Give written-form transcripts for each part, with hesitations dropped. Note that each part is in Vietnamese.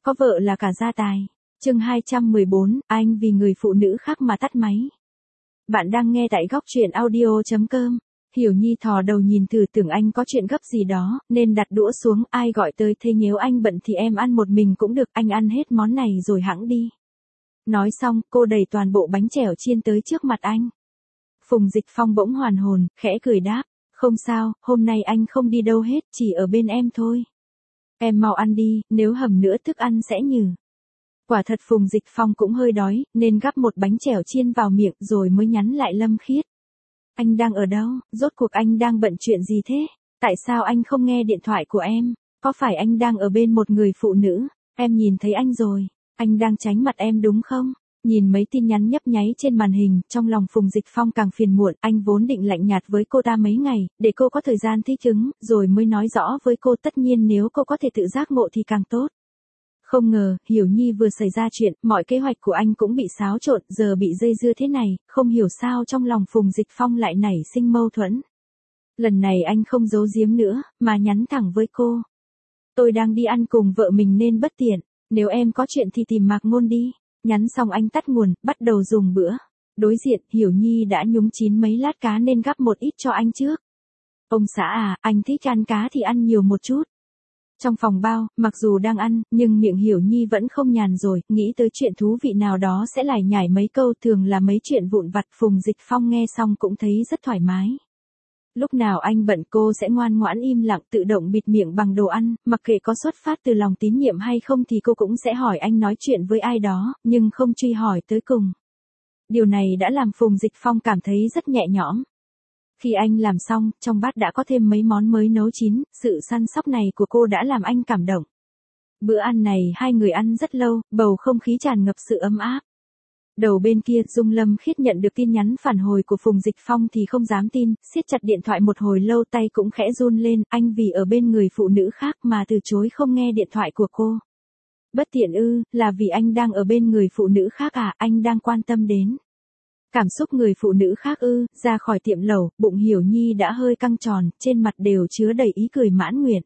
có vợ là cả gia tài. Chương 214, anh vì người phụ nữ khác mà tắt máy. Bạn đang nghe tại góc truyện audio.com. Hiểu Nhi thò đầu nhìn thử, tưởng anh có chuyện gấp gì đó, nên đặt đũa xuống. Ai gọi tới thế, nếu anh bận thì em ăn một mình cũng được, anh ăn hết món này rồi hẵng đi. Nói xong, cô đẩy toàn bộ bánh chèo chiên tới trước mặt anh. Phùng Dịch Phong bỗng hoàn hồn, khẽ cười đáp, không sao, hôm nay anh không đi đâu hết, chỉ ở bên em thôi. Em mau ăn đi, nếu hầm nữa thức ăn sẽ nhừ. Quả thật Phùng Dịch Phong cũng hơi đói, nên gắp một bánh chèo chiên vào miệng rồi mới nhắn lại Lâm Khiết. Anh đang ở đâu, rốt cuộc anh đang bận chuyện gì thế? Tại sao anh không nghe điện thoại của em? Có phải anh đang ở bên một người phụ nữ? Em nhìn thấy anh rồi, anh đang tránh mặt em đúng không? Nhìn mấy tin nhắn nhấp nháy trên màn hình, trong lòng Phùng Dịch Phong càng phiền muộn, anh vốn định lạnh nhạt với cô ta mấy ngày, để cô có thời gian thích ứng, rồi mới nói rõ với cô, tất nhiên nếu cô có thể tự giác ngộ thì càng tốt. Không ngờ, Hiểu Nhi vừa xảy ra chuyện, mọi kế hoạch của anh cũng bị xáo trộn, giờ bị dây dưa thế này, không hiểu sao trong lòng Phùng Dịch Phong lại nảy sinh mâu thuẫn. Lần này anh không giấu giếm nữa, mà nhắn thẳng với cô. Tôi đang đi ăn cùng vợ mình nên bất tiện, nếu em có chuyện thì tìm Mạc Ngôn đi. Nhắn xong anh tắt nguồn, bắt đầu dùng bữa. Đối diện, Hiểu Nhi đã nhúng chín mấy lát cá nên gắp một ít cho anh trước. Ông xã à, anh thích ăn cá thì ăn nhiều một chút. Trong phòng bao, mặc dù đang ăn, nhưng miệng Hiểu Nhi vẫn không nhàn rồi, nghĩ tới chuyện thú vị nào đó sẽ lải nhải mấy câu, thường là mấy chuyện vụn vặt. Phùng Dịch Phong nghe xong cũng thấy rất thoải mái. Lúc nào anh bận cô sẽ ngoan ngoãn im lặng tự động bịt miệng bằng đồ ăn, mặc kệ có xuất phát từ lòng tín nhiệm hay không thì cô cũng sẽ hỏi anh nói chuyện với ai đó, nhưng không truy hỏi tới cùng. Điều này đã làm Phùng Dịch Phong cảm thấy rất nhẹ nhõm. Khi anh làm xong, trong bát đã có thêm mấy món mới nấu chín, sự săn sóc này của cô đã làm anh cảm động. Bữa ăn này hai người ăn rất lâu, bầu không khí tràn ngập sự ấm áp. Đầu bên kia, Dung Lâm Khiết nhận được tin nhắn phản hồi của Phùng Dịch Phong thì không dám tin, siết chặt điện thoại một hồi lâu, tay cũng khẽ run lên, anh vì ở bên người phụ nữ khác mà từ chối không nghe điện thoại của cô. Bất tiện ư, là vì anh đang ở bên người phụ nữ khác à, anh đang quan tâm đến cảm xúc người phụ nữ khác ư? Ra khỏi tiệm lẩu, bụng Hiểu Nhi đã hơi căng tròn, trên mặt đều chứa đầy ý cười mãn nguyện.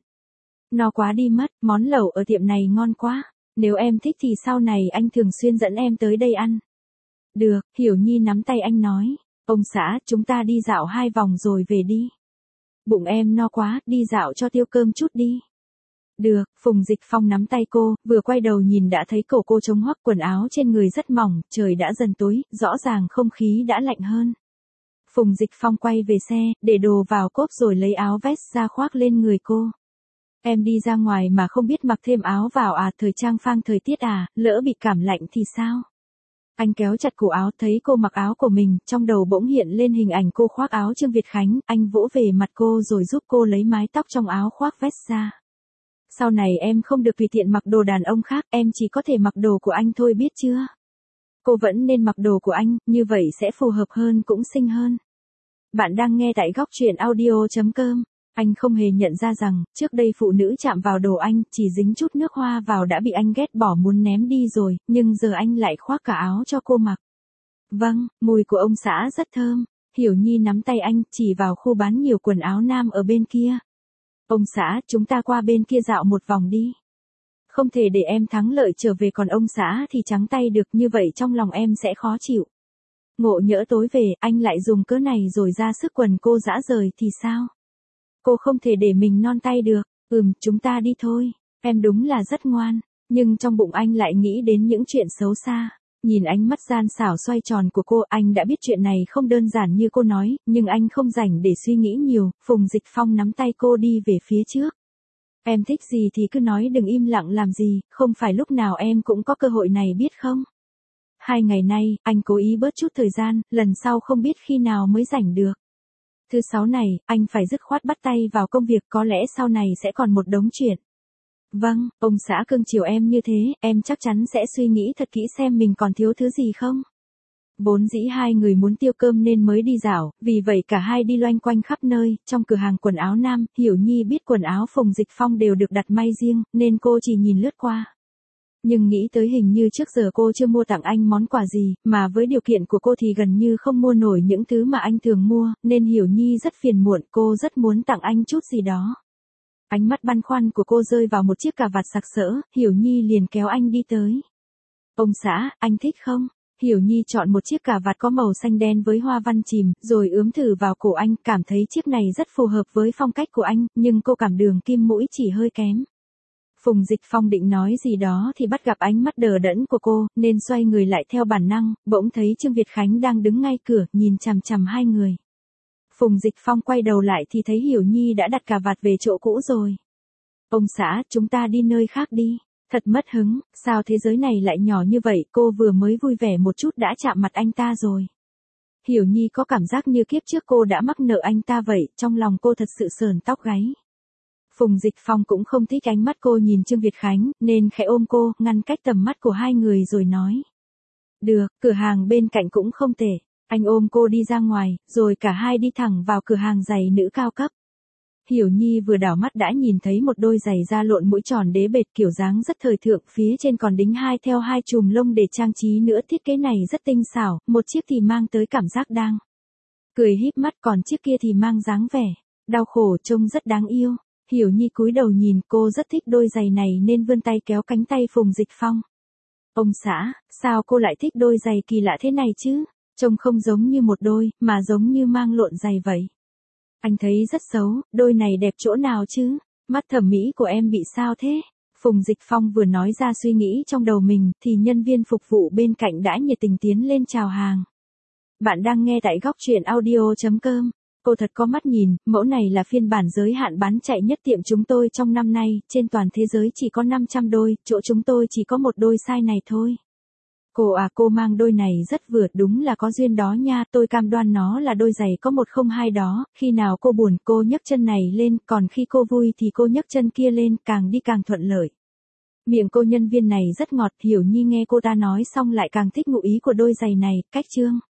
No quá đi mất, món lẩu ở tiệm này ngon quá, nếu em thích thì sau này anh thường xuyên dẫn em tới đây ăn. Được, Hiểu Nhi nắm tay anh nói, ông xã, chúng ta đi dạo 2 vòng rồi về đi. Bụng em no quá, đi dạo cho tiêu cơm chút đi. Được, Phùng Dịch Phong nắm tay cô, vừa quay đầu nhìn đã thấy cổ cô trống hoắc, quần áo trên người rất mỏng, trời đã dần tối, rõ ràng không khí đã lạnh hơn. Phùng Dịch Phong quay về xe, để đồ vào cốp rồi lấy áo vest ra khoác lên người cô. Em đi ra ngoài mà không biết mặc thêm áo vào à, thời trang phang thời tiết à, lỡ bị cảm lạnh thì sao? Anh kéo chặt cổ áo, thấy cô mặc áo của mình, trong đầu bỗng hiện lên hình ảnh cô khoác áo Trương Việt Khánh, anh vỗ về mặt cô rồi giúp cô lấy mái tóc trong áo khoác vest ra. Sau này em không được tùy tiện mặc đồ đàn ông khác, em chỉ có thể mặc đồ của anh thôi biết chưa? Cô vẫn nên mặc đồ của anh, như vậy sẽ phù hợp hơn cũng xinh hơn. Bạn đang nghe tại góc truyện audio.com. Anh không hề nhận ra rằng, trước đây phụ nữ chạm vào đồ anh, chỉ dính chút nước hoa vào đã bị anh ghét bỏ muốn ném đi rồi, nhưng giờ anh lại khoác cả áo cho cô mặc. Vâng, mùi của ông xã rất thơm. Hiểu Nhi nắm tay anh, chỉ vào khu bán nhiều quần áo nam ở bên kia. Ông xã, chúng ta qua bên kia dạo một vòng đi. Không thể để em thắng lợi trở về còn ông xã thì trắng tay được, như vậy trong lòng em sẽ khó chịu. Ngộ nhỡ tối về, anh lại dùng cớ này rồi ra sức quần cô rã rời thì sao? Cô không thể để mình non tay được. Chúng ta đi thôi. Em đúng là rất ngoan. Nhưng trong bụng anh lại nghĩ đến những chuyện xấu xa. Nhìn ánh mắt gian xảo xoay tròn của cô, anh đã biết chuyện này không đơn giản như cô nói, nhưng anh không rảnh để suy nghĩ nhiều. Phùng Dịch Phong nắm tay cô đi về phía trước. Em thích gì thì cứ nói, đừng im lặng làm gì, không phải lúc nào em cũng có cơ hội này biết không? 2 ngày nay, anh cố ý bớt chút thời gian, lần sau không biết khi nào mới rảnh được. Thứ 6 này, anh phải dứt khoát bắt tay vào công việc, có lẽ sau này sẽ còn một đống chuyện. Vâng, ông xã cưng chiều em như thế, em chắc chắn sẽ suy nghĩ thật kỹ xem mình còn thiếu thứ gì không. Vốn dĩ hai người muốn tiêu cơm nên mới đi dạo, vì vậy cả hai đi loanh quanh khắp nơi. Trong cửa hàng quần áo nam, Hiểu Nhi biết quần áo Phùng Dịch Phong đều được đặt may riêng, nên cô chỉ nhìn lướt qua. Nhưng nghĩ tới hình như trước giờ cô chưa mua tặng anh món quà gì, mà với điều kiện của cô thì gần như không mua nổi những thứ mà anh thường mua, nên Hiểu Nhi rất phiền muộn, cô rất muốn tặng anh chút gì đó. Ánh mắt băn khoăn của cô rơi vào một chiếc cà vạt sặc sỡ, Hiểu Nhi liền kéo anh đi tới. Ông xã, anh thích không? Hiểu Nhi chọn một chiếc cà vạt có màu xanh đen với hoa văn chìm, rồi ướm thử vào cổ anh, cảm thấy chiếc này rất phù hợp với phong cách của anh, nhưng cô cảm đường kim mũi chỉ hơi kém. Phùng Dịch Phong định nói gì đó thì bắt gặp ánh mắt đờ đẫn của cô, nên xoay người lại theo bản năng, bỗng thấy Trương Việt Khánh đang đứng ngay cửa, nhìn chằm chằm hai người. Phùng Dịch Phong quay đầu lại thì thấy Hiểu Nhi đã đặt cà vạt về chỗ cũ rồi. Ông xã, chúng ta đi nơi khác đi. Thật mất hứng, sao thế giới này lại nhỏ như vậy, cô vừa mới vui vẻ một chút đã chạm mặt anh ta rồi. Hiểu Nhi có cảm giác như kiếp trước cô đã mắc nợ anh ta vậy, trong lòng cô thật sự sởn tóc gáy. Phùng Dịch Phong cũng không thích ánh mắt cô nhìn Trương Việt Khánh, nên khẽ ôm cô, ngăn cách tầm mắt của hai người rồi nói. Được, cửa hàng bên cạnh cũng không tệ. Anh ôm cô đi ra ngoài, rồi cả hai đi thẳng vào cửa hàng giày nữ cao cấp. Hiểu Nhi vừa đảo mắt đã nhìn thấy một đôi giày da lộn mũi tròn đế bệt kiểu dáng rất thời thượng, phía trên còn đính hai chùm lông để trang trí nữa, thiết kế này rất tinh xảo, một chiếc thì mang tới cảm giác đang cười híp mắt, còn chiếc kia thì mang dáng vẻ đau khổ, trông rất đáng yêu. Hiểu Nhi cúi đầu nhìn, cô rất thích đôi giày này nên vươn tay kéo cánh tay Phùng Dịch Phong. Ông xã, sao cô lại thích đôi giày kỳ lạ thế này chứ? Trông không giống như một đôi, mà giống như mang lộn giày vậy. Anh thấy rất xấu, đôi này đẹp chỗ nào chứ? Mắt thẩm mỹ của em bị sao thế? Phùng Dịch Phong vừa nói ra suy nghĩ trong đầu mình, thì nhân viên phục vụ bên cạnh đã nhiệt tình tiến lên chào hàng. Bạn đang nghe tại góc truyện audio.com. Cô thật có mắt nhìn, mẫu này là phiên bản giới hạn bán chạy nhất tiệm chúng tôi trong năm nay, trên toàn thế giới chỉ có 500 đôi, chỗ chúng tôi chỉ có một đôi size này thôi. Cô mang đôi này rất vừa, đúng là có duyên đó nha, tôi cam đoan nó là đôi giày có 102 đó, khi nào cô buồn cô nhấc chân này lên, còn khi cô vui thì cô nhấc chân kia lên, càng đi càng thuận lợi. Miệng cô nhân viên này rất ngọt, Hiểu Nhi nghe cô ta nói xong lại càng thích ngụ ý của đôi giày này, cách trương